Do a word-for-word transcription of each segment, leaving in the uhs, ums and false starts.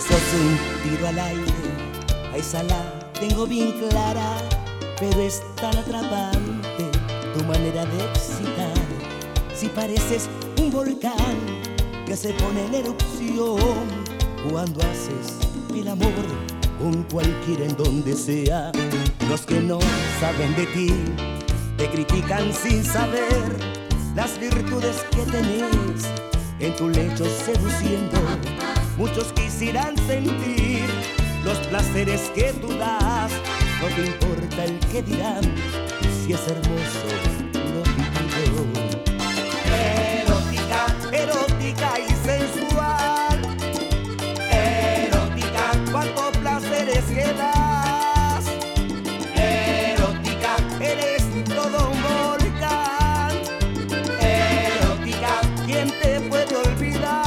sos un tiro al aire, a esa la tengo bien clara, pero es tan atrapante tu manera de excitar. Si pareces un volcán que se pone en erupción cuando haces el amor con cualquiera en donde sea. Los que no saben de ti te critican sin saber las virtudes que tenés en tu lecho seduciendo. Muchos quisieran sentir los placeres que tú das. No te importa el que dirán, si es hermoso lo vivido. Erótica, erótica y sensual. Erótica, cuántos placeres que das. Erótica, eres todo un volcán. Erótica, ¿quién te puede olvidar?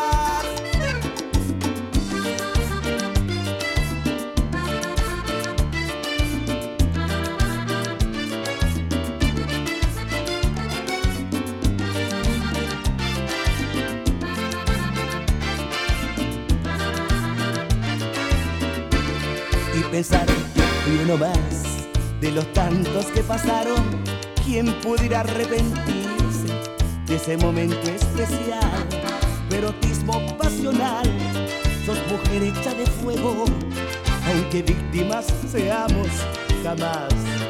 Y pensar que uno más de los tantos que pasaron, ¿quién pudiera arrepentirse de ese momento especial? Erotismo pasional, sos mujer hecha de fuego, aunque víctimas seamos, jamás